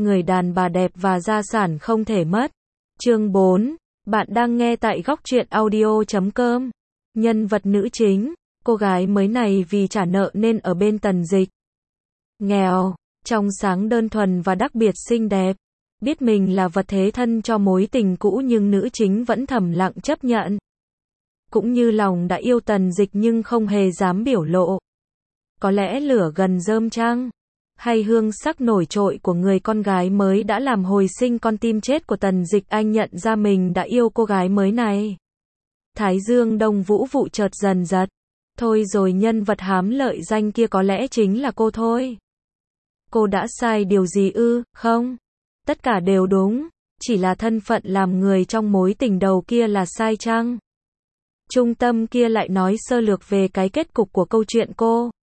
người đàn bà đẹp và gia sản không thể mất. Chương 4. Bạn đang nghe tại góc truyện audio.com. Nhân vật nữ chính, cô gái mới này vì trả nợ nên ở bên Tần Dịch. Nghèo, trong sáng đơn thuần và đặc biệt xinh đẹp. Biết mình là vật thế thân cho mối tình cũ nhưng nữ chính vẫn thầm lặng chấp nhận. Cũng như lòng đã yêu Tần Dịch nhưng không hề dám biểu lộ. Có lẽ lửa gần rơm chăng? Hay hương sắc nổi trội của người con gái mới đã làm hồi sinh con tim chết của Tần Dịch, anh nhận ra mình đã yêu cô gái mới này. Thái dương Đông Vũ Vụ chợt dần giật. Thôi rồi, nhân vật hám lợi danh kia có lẽ chính là cô thôi. Cô đã sai điều gì ư? Không. Tất cả đều đúng. Chỉ là thân phận làm người trong mối tình đầu kia là sai chăng? Trung tâm kia lại nói sơ lược về cái kết cục của câu chuyện cô.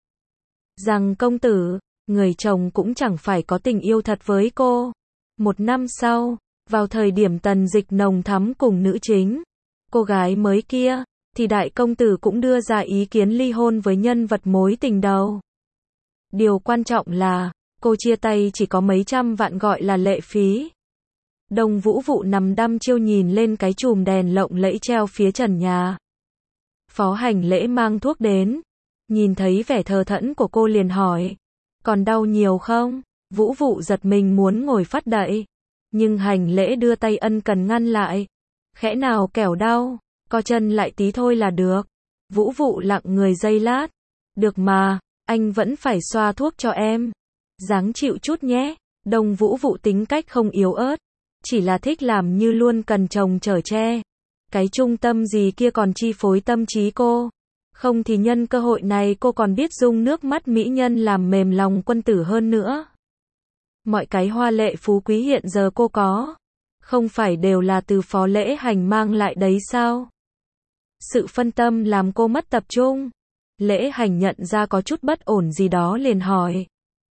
Rằng công tử, người chồng cũng chẳng phải có tình yêu thật với cô. Một năm sau, vào thời điểm Tần Dịch nồng thắm cùng nữ chính, cô gái mới kia, thì đại công tử cũng đưa ra ý kiến ly hôn với nhân vật mối tình đầu. Điều quan trọng là, cô chia tay chỉ có mấy trăm vạn gọi là lệ phí. Đông Vũ Vụ nằm đăm chiêu nhìn lên cái chùm đèn lộng lẫy treo phía trần nhà. Phó Hành Lễ mang thuốc đến, nhìn thấy vẻ thờ thẫn của cô liền hỏi, còn đau nhiều không? Vũ Vụ giật mình muốn ngồi phát dậy, nhưng Hành Lễ đưa tay ân cần ngăn lại. Khẽ nào kẻo đau, co chân lại tí thôi là được. Vũ Vụ lặng người giây lát. Được mà, anh vẫn phải xoa thuốc cho em. Ráng chịu chút nhé. Đông Vũ Vụ tính cách không yếu ớt, chỉ là thích làm như luôn cần chồng chở che. Cái trung tâm gì kia còn chi phối tâm trí cô. Không thì nhân cơ hội này cô còn biết dung nước mắt mỹ nhân làm mềm lòng quân tử hơn nữa. Mọi cái hoa lệ phú quý hiện giờ cô có, không phải đều là từ Phó Lễ Hành mang lại đấy sao? Sự phân tâm làm cô mất tập trung. Lễ Hành nhận ra có chút bất ổn gì đó liền hỏi,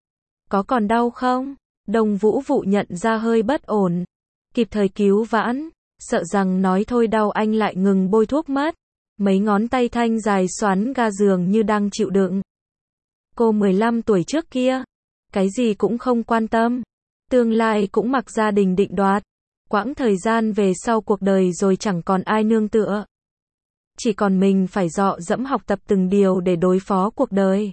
có còn đau không? Đông Vũ Vụ nhận ra hơi bất ổn, kịp thời cứu vãn, sợ rằng nói thôi đau anh lại ngừng bôi thuốc mất. Mấy ngón tay thanh dài xoắn ga giường như đang chịu đựng. Cô 15 tuổi trước kia, cái gì cũng không quan tâm, tương lai cũng mặc gia đình định đoạt. Quãng thời gian về sau cuộc đời rồi chẳng còn ai nương tựa. Chỉ còn mình phải dọ dẫm học tập từng điều để đối phó cuộc đời.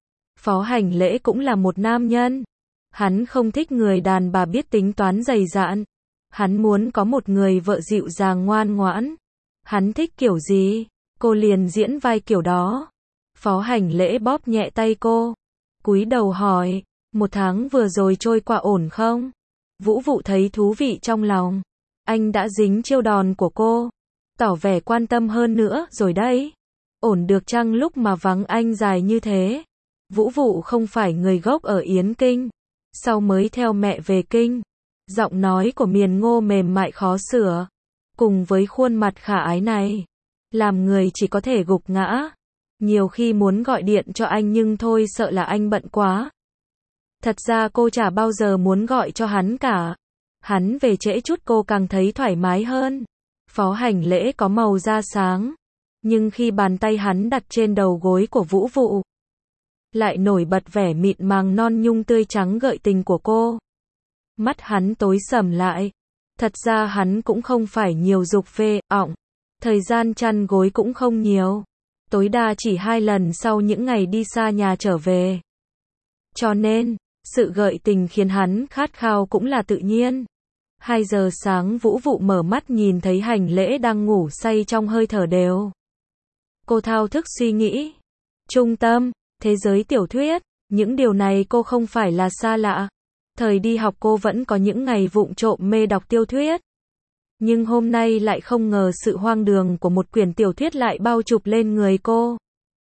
Phó Hành Lễ cũng là một nam nhân. Hắn không thích người đàn bà biết tính toán dày dạn. Hắn muốn có một người vợ dịu dàng ngoan ngoãn. Hắn thích kiểu gì, cô liền diễn vai kiểu đó. Phó Hành Lễ bóp nhẹ tay cô, cúi đầu hỏi, 1 tháng vừa rồi trôi qua ổn không? Vũ Vụ thấy thú vị trong lòng. Anh đã dính chiêu đòn của cô, tỏ vẻ quan tâm hơn nữa rồi đấy. Ổn được chăng lúc mà vắng anh dài như thế? Vũ Vụ không phải người gốc ở Yến Kinh, sau mới theo mẹ về Kinh. Giọng nói của Miền Ngô mềm mại khó sửa, cùng với khuôn mặt khả ái này, làm người chỉ có thể gục ngã. Nhiều khi muốn gọi điện cho anh nhưng thôi sợ là anh bận quá. Thật ra cô chả bao giờ muốn gọi cho hắn cả. Hắn về trễ chút cô càng thấy thoải mái hơn. Phó Hành Lễ có màu da sáng, nhưng khi bàn tay hắn đặt trên đầu gối của Vũ Vụ, lại nổi bật vẻ mịn màng non nhung tươi trắng gợi tình của cô. Mắt hắn tối sầm lại. Thật ra hắn cũng không phải nhiều dục phê, ọng. Thời gian chăn gối cũng không nhiều. Tối đa chỉ 2 lần sau những ngày đi xa nhà trở về. Cho nên, sự gợi tình khiến hắn khát khao cũng là tự nhiên. 2 giờ sáng Vũ Vụ mở mắt nhìn thấy Hành Lễ đang ngủ say trong hơi thở đều. Cô thao thức suy nghĩ. Trung tâm, thế giới tiểu thuyết, những điều này cô không phải là xa lạ. Thời đi học cô vẫn có những ngày vụng trộm mê đọc tiểu thuyết. Nhưng hôm nay lại không ngờ sự hoang đường của một quyển tiểu thuyết lại bao trùm lên người cô.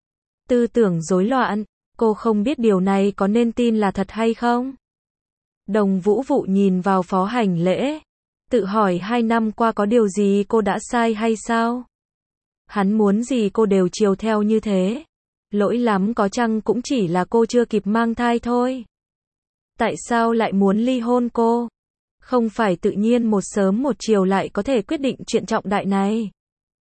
Tư tưởng rối loạn, cô không biết điều này có nên tin là thật hay không. Đông Vũ Vụ nhìn vào Phó Hành Lễ, tự hỏi 2 năm qua có điều gì cô đã sai hay sao? Hắn muốn gì cô đều chiều theo như thế. Lỗi lắm có chăng cũng chỉ là cô chưa kịp mang thai thôi. Tại sao lại muốn ly hôn cô? Không phải tự nhiên một sớm một chiều lại có thể quyết định chuyện trọng đại này.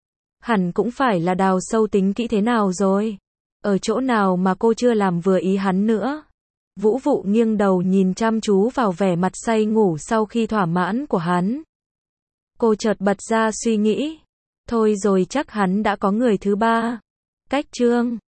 Hẳn cũng phải là đào sâu tính kỹ thế nào rồi. Ở chỗ nào mà cô chưa làm vừa ý hắn nữa. Vũ Vụ nghiêng đầu nhìn chăm chú vào vẻ mặt say ngủ sau khi thỏa mãn của hắn. Cô chợt bật ra suy nghĩ. Thôi rồi chắc hắn đã có người thứ ba. Cách chương